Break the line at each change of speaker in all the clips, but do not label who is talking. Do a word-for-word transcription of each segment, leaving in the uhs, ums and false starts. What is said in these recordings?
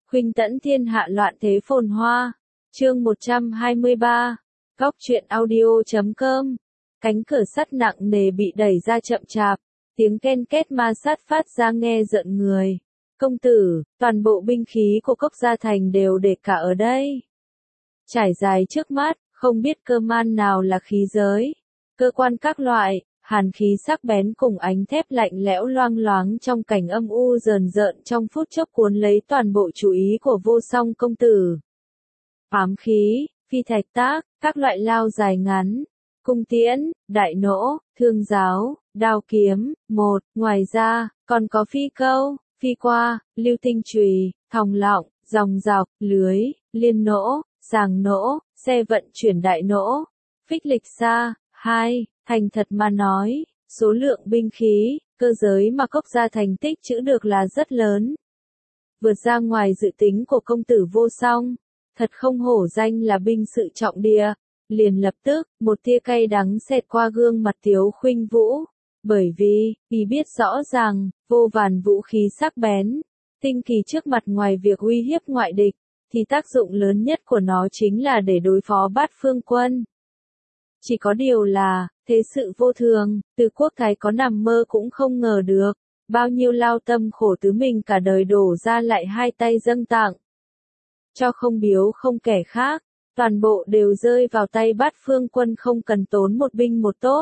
Khuynh tẫn thiên hạ loạn thế phồn hoa. Chương một trăm hai mươi ba. Góc truyện audio chấm com. Cánh cửa sắt nặng nề bị đẩy ra chậm chạp, tiếng ken két ma sát phát ra nghe rợn người. Công tử, toàn bộ binh khí của Cốc Gia Thành đều để cả ở đây. Trải dài trước mắt, không biết cơ man nào là khí giới, cơ quan các loại, hàn khí sắc bén cùng ánh thép lạnh lẽo loang loáng trong cảnh âm u rờn rợn trong phút chốc cuốn lấy toàn bộ chú ý của Vô Song công tử. Ám khí, phi thạch tác, các loại lao dài ngắn, cung tiễn, đại nỗ, thương giáo, đao kiếm, một, ngoài ra, còn có phi câu, phi qua, lưu tinh chùy, thòng lọng, dòng dọc, lưới, liên nỗ, sàng nỗ, xe vận chuyển đại nỗ, phích lịch xa. Hai, thành thật mà nói, số lượng binh khí, cơ giới mà Cốc Gia Thành tích trữ được là rất lớn. Vượt ra ngoài dự tính của công tử Vô Song, thật không hổ danh là binh sự trọng địa. Liền lập tức, một tia cay đắng xẹt qua gương mặt Tiếu Khuynh Vũ, bởi vì, y biết rõ ràng, vô vàn vũ khí sắc bén, tinh kỳ trước mặt ngoài việc uy hiếp ngoại địch, thì tác dụng lớn nhất của nó chính là để đối phó Bát Phương quân. Chỉ có điều là, thế sự vô thường, Từ Quốc Thái có nằm mơ cũng không ngờ được, bao nhiêu lao tâm khổ tứ mình cả đời đổ ra lại hai tay dâng tặng. Cho không biếu không kẻ khác, toàn bộ đều rơi vào tay Bát Phương quân không cần tốn một binh một tốt.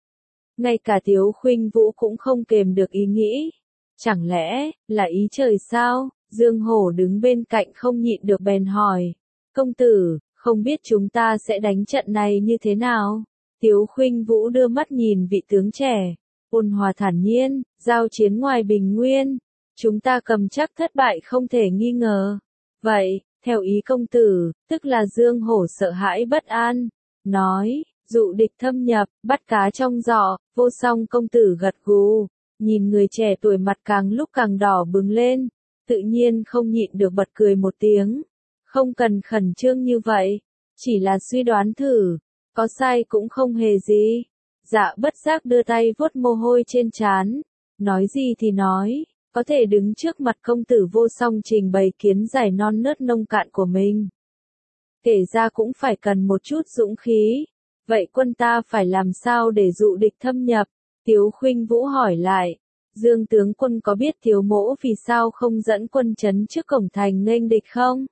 Ngay cả Tiếu Khuynh Vũ cũng không kềm được ý nghĩ. Chẳng lẽ, là ý trời sao? Dương Hổ đứng bên cạnh không nhịn được bèn hỏi. Công tử, không biết chúng ta sẽ đánh trận này như thế nào? Tiếu Khuynh Vũ đưa mắt nhìn vị tướng trẻ, ôn hòa thản nhiên, giao chiến ngoài Bình Nguyên. Chúng ta cầm chắc thất bại không thể nghi ngờ. Vậy, theo ý công tử, tức là Dương Hổ sợ hãi bất an. Nói, dụ địch thâm nhập, bắt cá trong giỏ. Vô Song công tử gật gù, nhìn người trẻ tuổi mặt càng lúc càng đỏ bừng lên, tự nhiên không nhịn được bật cười một tiếng. Không cần khẩn trương như vậy, chỉ là suy đoán thử, có sai cũng không hề gì. Dạ bất giác đưa tay vuốt mồ hôi trên trán, nói gì thì nói, có thể đứng trước mặt công tử Vô Song trình bày kiến giải non nớt nông cạn của mình. Kể ra cũng phải cần một chút dũng khí, vậy quân ta phải làm sao để dụ địch thâm nhập? Tiếu Khuynh Vũ hỏi lại, Dương tướng quân có biết Thiếu Mỗ vì sao không dẫn quân trấn trước cổng thành nghênh địch không?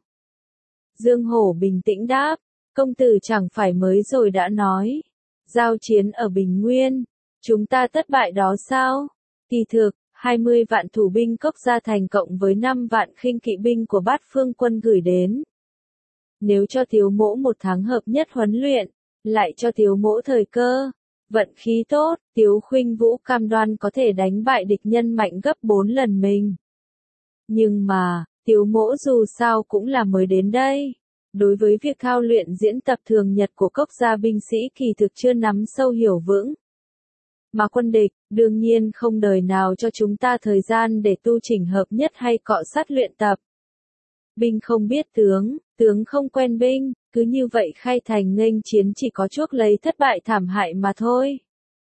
Dương Hổ bình tĩnh đáp, công tử chẳng phải mới rồi đã nói, giao chiến ở Bình Nguyên, chúng ta thất bại đó sao? Kỳ thực, hai mươi vạn thủ binh Cốc Gia Thành cộng với năm vạn khinh kỵ binh của Bát Phương quân gửi đến. Nếu cho Thiếu Mỗ một tháng hợp nhất huấn luyện, lại cho Thiếu Mỗ thời cơ, vận khí tốt, Tiếu Khuynh Vũ cam đoan có thể đánh bại địch nhân mạnh gấp bốn lần mình. Nhưng mà, Tiếu Mỗ dù sao cũng là mới đến đây. Đối với việc thao luyện diễn tập thường nhật của Cốc Gia binh sĩ kỳ thực chưa nắm sâu hiểu vững. Mà quân địch, đương nhiên không đời nào cho chúng ta thời gian để tu chỉnh hợp nhất hay cọ sát luyện tập. Binh không biết tướng, tướng không quen binh, cứ như vậy khai thành nghênh chiến chỉ có chuốc lấy thất bại thảm hại mà thôi.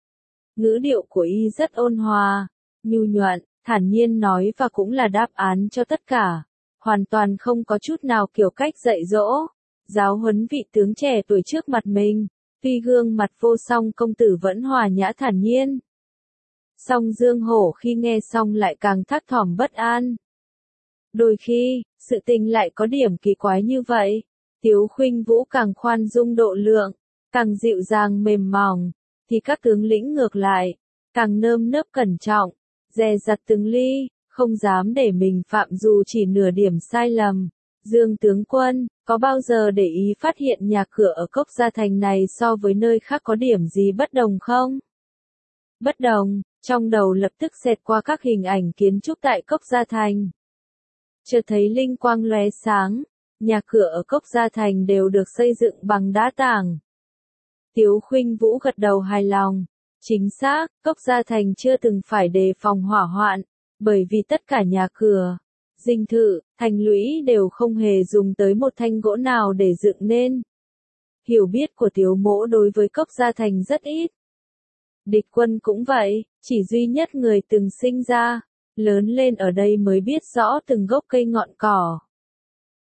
Ngữ điệu của y rất ôn hòa, nhu nhuận, thản nhiên nói và cũng là đáp án cho tất cả. Hoàn toàn không có chút nào kiểu cách dạy dỗ, giáo huấn vị tướng trẻ tuổi trước mặt mình. Tuy gương mặt Vô Song công tử vẫn hòa nhã thản nhiên, song Dương Hổ khi nghe xong lại càng thắt thỏm bất an. Đôi khi, sự tình lại có điểm kỳ quái như vậy. Tiếu Khuynh Vũ càng khoan dung độ lượng, càng dịu dàng mềm mỏng, thì các tướng lĩnh ngược lại, càng nơm nớp cẩn trọng, dè dặt từng ly, không dám để mình phạm dù chỉ nửa điểm sai lầm. Dương tướng quân, có bao giờ để ý phát hiện nhà cửa ở Cốc Gia Thành này so với nơi khác có điểm gì bất đồng không? Bất đồng, trong đầu lập tức xẹt qua các hình ảnh kiến trúc tại Cốc Gia Thành. Chợt thấy linh quang lóe sáng, nhà cửa ở Cốc Gia Thành đều được xây dựng bằng đá tảng. Tiếu Khuynh Vũ gật đầu hài lòng, chính xác, Cốc Gia Thành chưa từng phải đề phòng hỏa hoạn, bởi vì tất cả nhà cửa, dinh thự, thành lũy đều không hề dùng tới một thanh gỗ nào để dựng nên. Hiểu biết của Tiếu Mỗ đối với Cốc Gia Thành rất ít. Địch quân cũng vậy, chỉ duy nhất người từng sinh ra, lớn lên ở đây mới biết rõ từng gốc cây ngọn cỏ.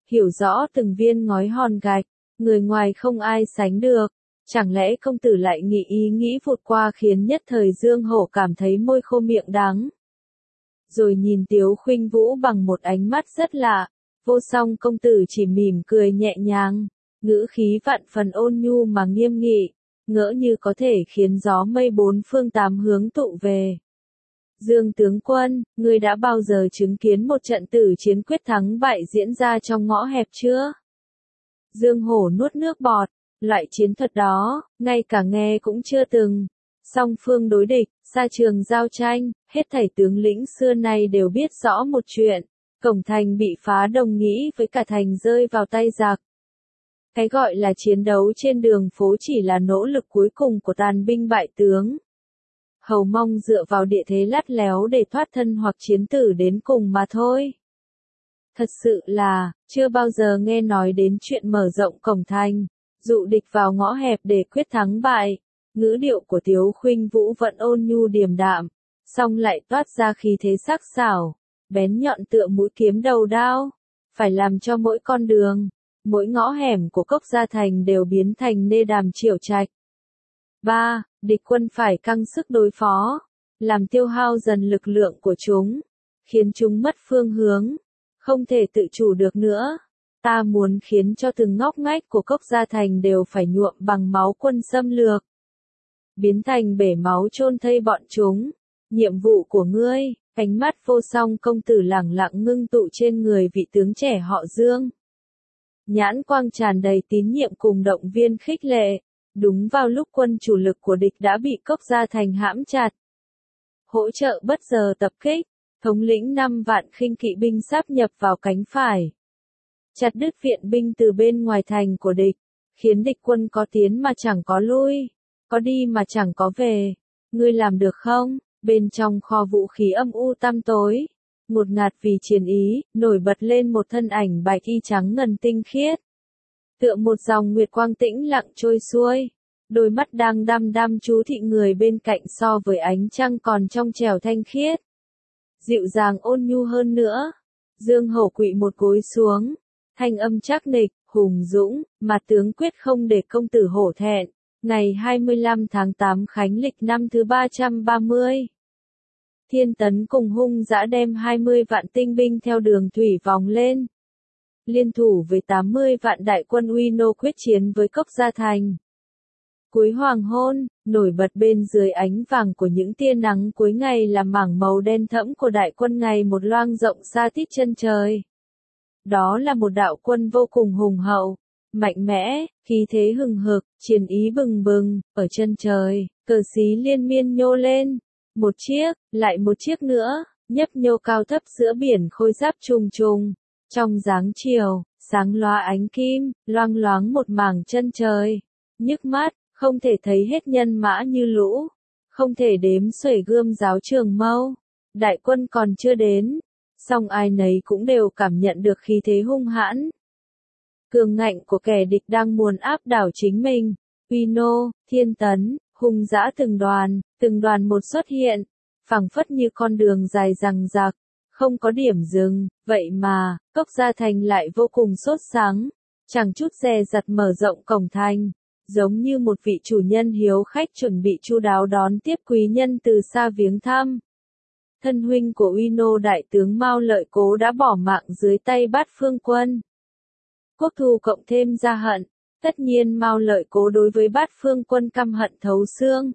hiểu rõ từng viên ngói hòn gạch, người ngoài không ai sánh được. Chẳng lẽ công tử lại nghĩ ý nghĩ vụt qua khiến nhất thời Dương Hổ cảm thấy môi khô miệng đắng. Rồi nhìn Tiếu Khuynh Vũ bằng một ánh mắt rất lạ, vô song công tử chỉ mỉm cười nhẹ nhàng, ngữ khí vạn phần ôn nhu mà nghiêm nghị, ngỡ như có thể khiến gió mây bốn phương tám hướng tụ về. Dương tướng quân, ngươi đã bao giờ chứng kiến một trận tử chiến quyết thắng bại diễn ra trong ngõ hẹp chưa? Dương Hổ nuốt nước bọt, loại chiến thuật đó, ngay cả nghe cũng chưa từng. Song phương đối địch, xa trường giao tranh, hết thảy tướng lĩnh xưa nay đều biết rõ một chuyện, cổng thành bị phá đồng nghĩa với cả thành rơi vào tay giặc. Cái gọi là chiến đấu trên đường phố chỉ là nỗ lực cuối cùng của tàn binh bại tướng. Hầu mong dựa vào địa thế lắt léo để thoát thân hoặc chiến tử đến cùng mà thôi. Thật sự là, chưa bao giờ nghe nói đến chuyện mở rộng cổng thành, dụ địch vào ngõ hẹp để quyết thắng bại. Ngữ điệu của Tiếu Khuynh Vũ vẫn ôn nhu điềm đạm, song lại toát ra khí thế sắc sảo, bén nhọn tựa mũi kiếm đầu đao, phải làm cho mỗi con đường, mỗi ngõ hẻm của Cốc Gia Thành đều biến thành nê đàm triểu trạch. ba. Địch quân phải căng sức đối phó, làm tiêu hao dần lực lượng của chúng, khiến chúng mất phương hướng, không thể tự chủ được nữa. Ta muốn khiến cho từng ngóc ngách của Cốc Gia Thành đều phải nhuộm bằng máu quân xâm lược, biến thành bể máu chôn thây bọn chúng. Nhiệm vụ của ngươi, ánh mắt vô song công tử lẳng lặng ngưng tụ trên người vị tướng trẻ họ Dương. Nhãn quang tràn đầy tín nhiệm cùng động viên khích lệ, đúng vào lúc quân chủ lực của địch đã bị Cốc Gia Thành hãm chặt. Hỗ trợ bất giờ tập kích, thống lĩnh năm vạn khinh kỵ binh sáp nhập vào cánh phải, chặt đứt viện binh từ bên ngoài thành của địch, khiến địch quân có tiến mà chẳng có lui, có đi mà chẳng có về. Ngươi làm được không? Bên trong kho vũ khí âm u tăm tối, ngột ngạt vì chiến ý, nổi bật lên một thân ảnh bạch y trắng ngần tinh khiết. Tựa một dòng nguyệt quang tĩnh lặng trôi xuôi, đôi mắt đang đăm đăm chú thị người bên cạnh so với ánh trăng còn trong trẻo thanh khiết. Dịu dàng ôn nhu hơn nữa. Dương Hổ quỵ một gối xuống, thanh âm chắc nịch, hùng dũng, mà tướng quyết không để công tử hổ thẹn. Ngày hai mươi lăm tháng tám khánh lịch năm thứ ba trăm ba mươi. Thiên Tấn cùng hung dã đem hai mươi vạn tinh binh theo đường thủy vòng lên, liên thủ với tám mươi vạn đại quân Uy Nô quyết chiến với Cốc Gia Thành. Cuối hoàng hôn, nổi bật bên dưới ánh vàng của những tia nắng cuối ngày là mảng màu đen thẫm của đại quân ngày một loang rộng xa tít chân trời. Đó là một đạo quân vô cùng hùng hậu, mạnh mẽ, khí thế hừng hực, chiến ý bừng bừng, ở chân trời, cờ xí liên miên nhô lên. Một chiếc, lại một chiếc nữa, nhấp nhô cao thấp giữa biển khôi giáp trùng trùng. Trong dáng chiều, sáng loa ánh kim, loang loáng một mảng chân trời. Nhức mắt, không thể thấy hết nhân mã như lũ, không thể đếm xuể gươm giáo trường mâu. Đại quân còn chưa đến, song ai nấy cũng đều cảm nhận được khí thế hung hãn, cường ngạnh của kẻ địch đang muốn áp đảo chính mình. Uy Nô, Thiên Tấn, hung dã từng đoàn, từng đoàn một xuất hiện, phảng phất như con đường dài dằng dặc, không có điểm dừng. Vậy mà, Cốc Gia Thành lại vô cùng sốt sắng, chẳng chút dè dặt mở rộng cổng thành, giống như một vị chủ nhân hiếu khách chuẩn bị chu đáo đón tiếp quý nhân từ xa viếng thăm. Thân huynh của Uy Nô đại tướng Mao Lợi Cố đã bỏ mạng dưới tay Bát Phương quân. Quốc thù cộng thêm gia hận, tất nhiên Mao Lợi Cố đối với Bát Phương quân căm hận thấu xương.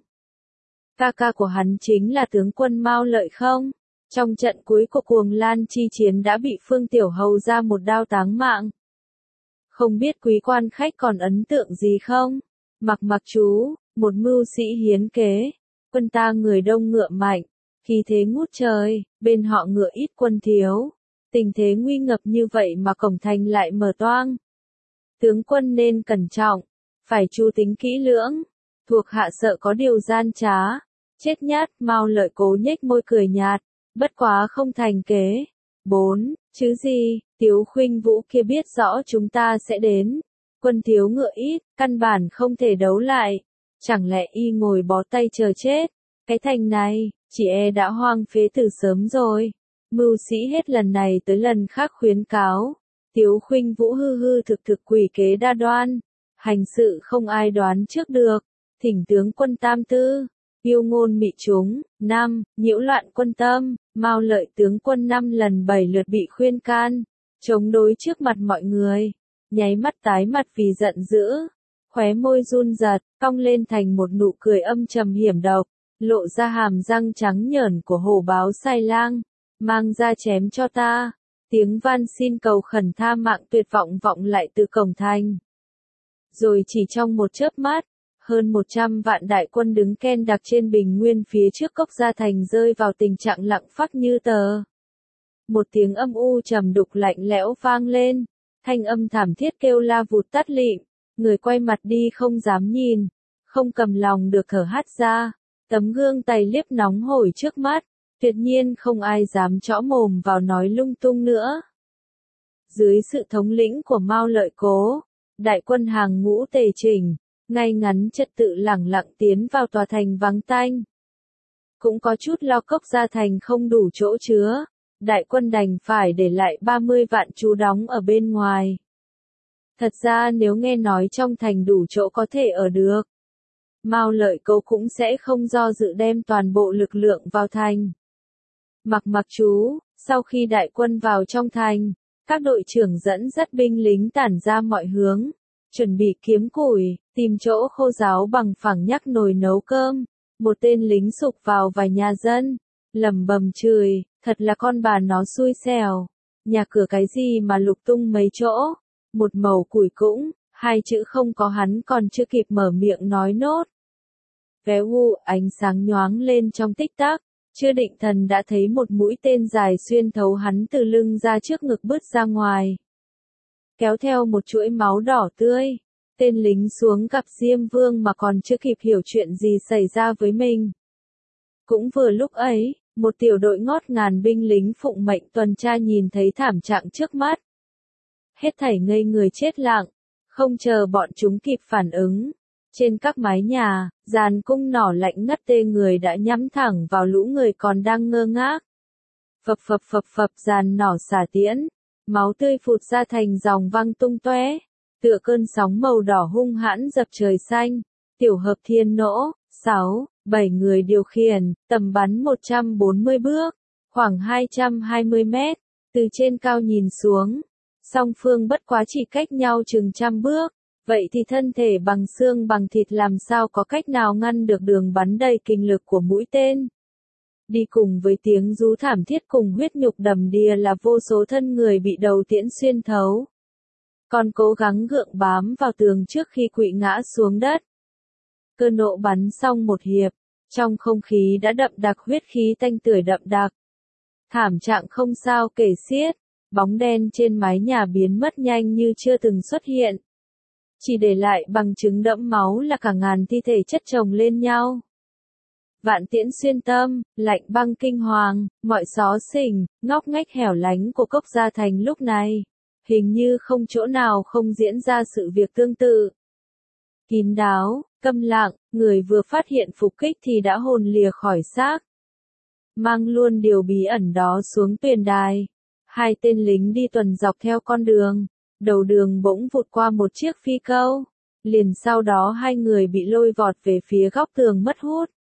Ca ca của hắn chính là tướng quân Mao Lợi không? Trong trận cuối của Cuồng Lan chi chiến đã bị Phương Tiểu Hầu ra một đao táng mạng. Không biết quý quan khách còn ấn tượng gì không? Mặc mặc chú, một mưu sĩ hiến kế, quân ta người đông ngựa mạnh, khí thế ngút trời, bên họ ngựa ít quân thiếu. Tình thế nguy ngập như vậy mà cổng thành lại mở toang. Tướng quân nên cẩn trọng, phải chu tính kỹ lưỡng, thuộc hạ sợ có điều gian trá. Chết nhát, Mao Lợi Cố nhếch môi cười nhạt, bất quá không thành kế. bốn. Chứ gì, Tiếu Khuynh Vũ kia biết rõ chúng ta sẽ đến. Quân thiếu ngựa ít, căn bản không thể đấu lại. Chẳng lẽ y ngồi bó tay chờ chết? Cái thành này, chỉ e đã hoang phế từ sớm rồi. Mưu sĩ hết lần này tới lần khác khuyến cáo, Tiếu Khuynh Vũ hư hư thực thực quỷ kế đa đoan, hành sự không ai đoán trước được, thỉnh tướng quân tam tư, yêu ngôn mị chúng, năm, nhiễu loạn quân tâm, Mao Lợi tướng quân năm lần bảy lượt bị khuyên can, chống đối trước mặt mọi người, nháy mắt tái mặt vì giận dữ, khóe môi run giật, cong lên thành một nụ cười âm trầm hiểm độc, lộ ra hàm răng trắng nhởn của hổ báo sai lang, mang ra chém cho ta. Tiếng van xin cầu khẩn tha mạng tuyệt vọng vọng lại từ cổng thành. Rồi chỉ trong một chớp mắt, hơn một trăm vạn đại quân đứng ken đặc trên bình nguyên phía trước Cốc Gia Thành rơi vào tình trạng lặng phắc như tờ. Một tiếng âm u trầm đục lạnh lẽo vang lên, thanh âm thảm thiết kêu la vụt tắt lịm, người quay mặt đi không dám nhìn, không cầm lòng được thở hắt ra, tấm gương tay liếp nóng hổi trước mắt. Tuyệt nhiên không ai dám chõ mồm vào nói lung tung nữa. Dưới sự thống lĩnh của Mao Lợi Cố, đại quân hàng ngũ tề chỉnh, ngay ngắn trật tự lẳng lặng tiến vào tòa thành vắng tanh. Cũng có chút lo Cốc Gia Thành không đủ chỗ chứa, đại quân đành phải để lại ba mươi vạn trú đóng ở bên ngoài. Thật ra nếu nghe nói trong thành đủ chỗ có thể ở được, Mao Lợi Cố cũng sẽ không do dự đem toàn bộ lực lượng vào thành. Mặc mặc chú, sau khi đại quân vào trong thành, các đội trưởng dẫn dắt binh lính tản ra mọi hướng, chuẩn bị kiếm củi, tìm chỗ khô ráo bằng phẳng nhắc nồi nấu cơm. Một tên lính sục vào vài nhà dân, lẩm bẩm chửi, thật là con bà nó xui xẻo, nhà cửa cái gì mà lục tung mấy chỗ, một mẩu củi cũng, hai chữ không có hắn còn chưa kịp mở miệng nói nốt. Véo hu, ánh sáng nhoáng lên trong tích tắc. Chưa định thần đã thấy một mũi tên dài xuyên thấu hắn từ lưng ra trước ngực bứt ra ngoài. Kéo theo một chuỗi máu đỏ tươi, tên lính xuống gặp Diêm Vương mà còn chưa kịp hiểu chuyện gì xảy ra với mình. Cũng vừa lúc ấy, một tiểu đội ngót ngàn binh lính phụng mệnh tuần tra nhìn thấy thảm trạng trước mắt. Hết thảy ngây người chết lặng, không chờ bọn chúng kịp phản ứng. Trên các mái nhà, dàn cung nỏ lạnh ngắt tê người đã nhắm thẳng vào lũ người còn đang ngơ ngác. Phập phập phập phập dàn nỏ xả tiễn, máu tươi phụt ra thành dòng văng tung tóe, tựa cơn sóng màu đỏ hung hãn dập trời xanh. Tiểu hợp thiên nỗ, sáu, bảy người điều khiển, tầm bắn một trăm bốn mươi bước, khoảng hai trăm hai mươi mét, từ trên cao nhìn xuống. Song phương bất quá chỉ cách nhau chừng trăm bước. Vậy thì thân thể bằng xương bằng thịt làm sao có cách nào ngăn được đường bắn đầy kinh lực của mũi tên. Đi cùng với tiếng rú thảm thiết cùng huyết nhục đầm đìa là vô số thân người bị đầu tiễn xuyên thấu. Còn cố gắng gượng bám vào tường trước khi quỵ ngã xuống đất. Cơn nộ bắn xong một hiệp, trong không khí đã đậm đặc huyết khí tanh tưởi đậm đặc. Thảm trạng không sao kể xiết, bóng đen trên mái nhà biến mất nhanh như chưa từng xuất hiện. Chỉ để lại bằng chứng đẫm máu là cả ngàn thi thể chất chồng lên nhau. Vạn tiễn xuyên tâm, lạnh băng kinh hoàng, mọi xó xỉnh, ngóc ngách hẻo lánh của Cốc Gia Thành lúc này, hình như không chỗ nào không diễn ra sự việc tương tự. Kín đáo, câm lặng, người vừa phát hiện phục kích thì đã hồn lìa khỏi xác. Mang luôn điều bí ẩn đó xuống tuyền đài. Hai tên lính đi tuần dọc theo con đường. Đầu đường bỗng vụt qua một chiếc phi câu, liền sau đó hai người bị lôi vọt về phía góc tường mất hút.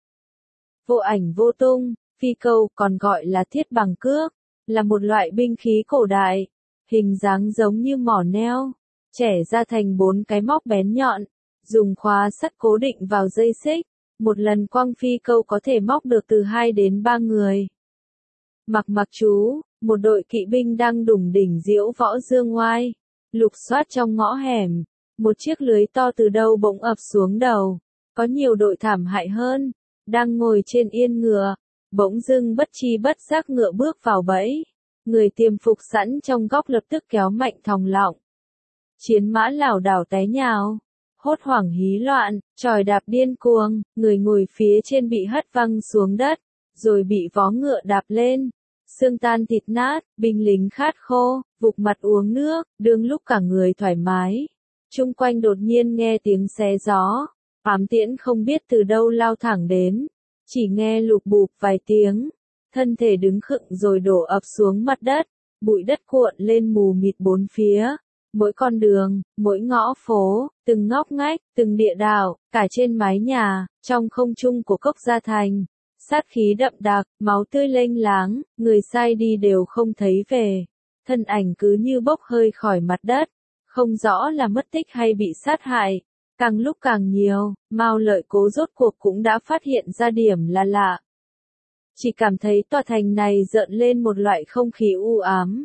Vô ảnh vô tung, phi câu còn gọi là thiết bằng cước, là một loại binh khí cổ đại, hình dáng giống như mỏ neo, chẻ ra thành bốn cái móc bén nhọn, dùng khóa sắt cố định vào dây xích, một lần quăng phi câu có thể móc được từ hai đến ba người. Mặc mặc chú, một đội kỵ binh đang đủng đỉnh diễu võ dương ngoai. Lục soát trong ngõ hẻm, một chiếc lưới to từ đâu bỗng ập xuống đầu. Có nhiều đội thảm hại hơn, đang ngồi trên yên ngựa, bỗng dưng bất chi bất giác ngựa bước vào bẫy. Người tiềm phục sẵn trong góc lập tức kéo mạnh thòng lọng. Chiến mã lảo đảo té nhào, hốt hoảng hí loạn, chòi đạp điên cuồng, người ngồi phía trên bị hất văng xuống đất, rồi bị vó ngựa đạp lên. Xương tan thịt nát, binh lính khát khô, vục mặt uống nước, đương lúc cả người thoải mái. Chung quanh đột nhiên nghe tiếng xé gió, ám tiễn không biết từ đâu lao thẳng đến, chỉ nghe lục bụp vài tiếng, thân thể đứng khựng rồi đổ ập xuống mặt đất, bụi đất cuộn lên mù mịt bốn phía. Mỗi con đường, mỗi ngõ phố, từng ngóc ngách, từng địa đạo, cả trên mái nhà, trong không trung của Cốc Gia Thành. Sát khí đậm đặc, máu tươi lênh láng, người sai đi đều không thấy về. Thân ảnh cứ như bốc hơi khỏi mặt đất, không rõ là mất tích hay bị sát hại. Càng lúc càng nhiều, Mao Lợi Cố rốt cuộc cũng đã phát hiện ra điểm là lạ. Chỉ cảm thấy tòa thành này rợn lên một loại không khí u ám.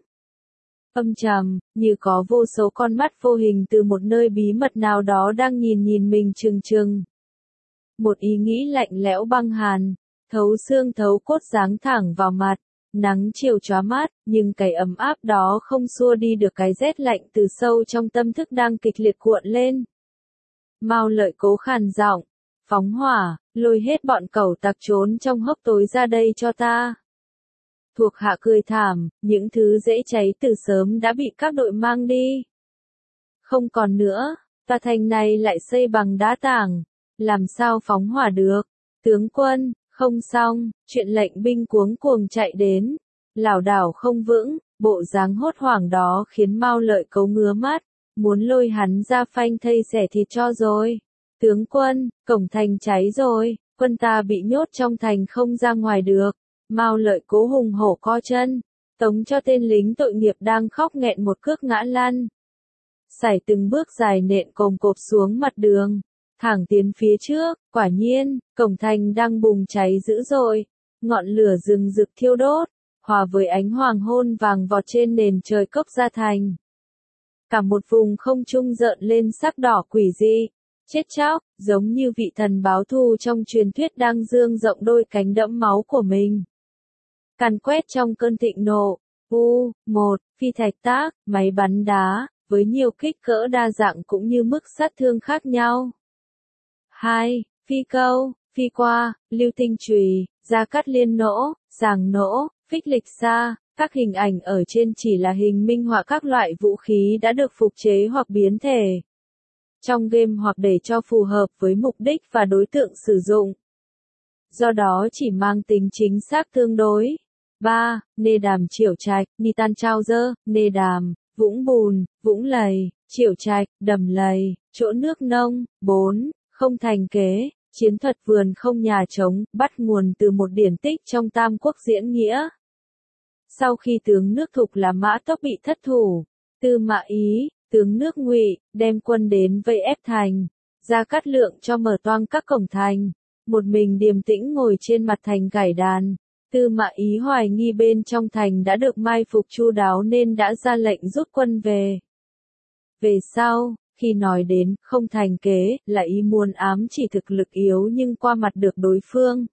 Âm trầm, như có vô số con mắt vô hình từ một nơi bí mật nào đó đang nhìn nhìn mình chừng chừng. Một ý nghĩ lạnh lẽo băng hàn, thấu xương thấu cốt giáng thẳng vào mặt, nắng chiều chóa mắt, nhưng cái ấm áp đó không xua đi được cái rét lạnh từ sâu trong tâm thức đang kịch liệt cuộn lên. Mao Lợi Cố khàn giọng, phóng hỏa, lôi hết bọn cẩu tặc trốn trong hốc tối ra đây cho ta. Thuộc hạ cười thảm, những thứ dễ cháy từ sớm đã bị các đội mang đi. Không còn nữa, tòa thành này lại xây bằng đá tảng, làm sao phóng hỏa được? Tướng quân, không xong, chuyện lệnh binh cuống cuồng chạy đến, lảo đảo không vững, bộ dáng hốt hoảng đó khiến Mao Lợi Cố ngứa mắt, muốn lôi hắn ra phanh thây xẻ thịt cho rồi. Tướng quân, cổng thành cháy rồi, quân ta bị nhốt trong thành không ra ngoài được. Mao Lợi Cố hùng hổ co chân, tống cho tên lính tội nghiệp đang khóc nghẹn một cước ngã lăn. Sải từng bước dài nện cồm cộp xuống mặt đường, thẳng tiến phía trước, quả nhiên, cổng thành đang bùng cháy dữ dội, ngọn lửa rừng rực thiêu đốt, hòa với ánh hoàng hôn vàng vọt trên nền trời Cốc Gia Thành. Cả một vùng không trung rợn lên sắc đỏ quỷ dị, chết chóc, giống như vị thần báo thù trong truyền thuyết đang dương rộng đôi cánh đẫm máu của mình. Càn quét trong cơn thịnh nộ, U, một, phi thạch tác, máy bắn đá, với nhiều kích cỡ đa dạng cũng như mức sát thương khác nhau. hai, phi câu, phi qua, lưu tinh chùy, gia cát liên nỗ, sàng nỗ, phích lịch xa, các hình ảnh ở trên chỉ là hình minh họa các loại vũ khí đã được phục chế hoặc biến thể trong game hoặc để cho phù hợp với mục đích và đối tượng sử dụng. Do đó chỉ mang tính chính xác tương đối. ba. Nê Đàm Chiểu Trạch, Nitan Trao Dơ, Nê Đàm, Vũng Bùn, Vũng Lầy, Chiểu Trạch, Đầm Lầy, chỗ nước nông. bốn. Không thành kế, chiến thuật vườn không nhà trống, bắt nguồn từ một điển tích trong Tam Quốc diễn nghĩa. Sau khi tướng nước Thục là Mã Tốc bị thất thủ, Tư Mã Ý, tướng nước Ngụy, đem quân đến vây ép thành, Gia Cát Lượng cho mở toang các cổng thành, một mình điềm tĩnh ngồi trên mặt thành gảy đàn. Tư Mã Ý hoài nghi bên trong thành đã được mai phục chu đáo nên đã ra lệnh rút quân về. Về sau, khi nói đến không thành kế, là ý muốn ám chỉ thực lực yếu nhưng qua mặt được đối phương.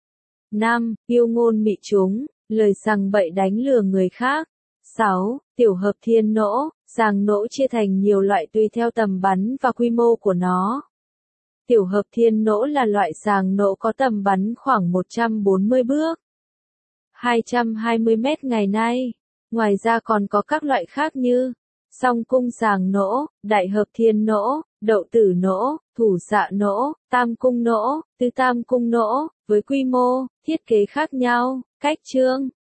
năm. Yêu ngôn mị chúng, lời sằng bậy đánh lừa người khác. sáu. Tiểu hợp thiên nỗ, sàng nỗ chia thành nhiều loại tùy theo tầm bắn và quy mô của nó. Tiểu hợp thiên nỗ là loại sàng nỗ có tầm bắn khoảng một trăm bốn mươi bước, hai trăm hai mươi mét ngày nay. Ngoài ra còn có các loại khác như song cung sàng nỗ, đại hợp thiên nỗ, đậu tử nỗ, thủ xạ nỗ, tam cung nỗ, tứ tam cung nỗ, với quy mô, thiết kế khác nhau, cách trương,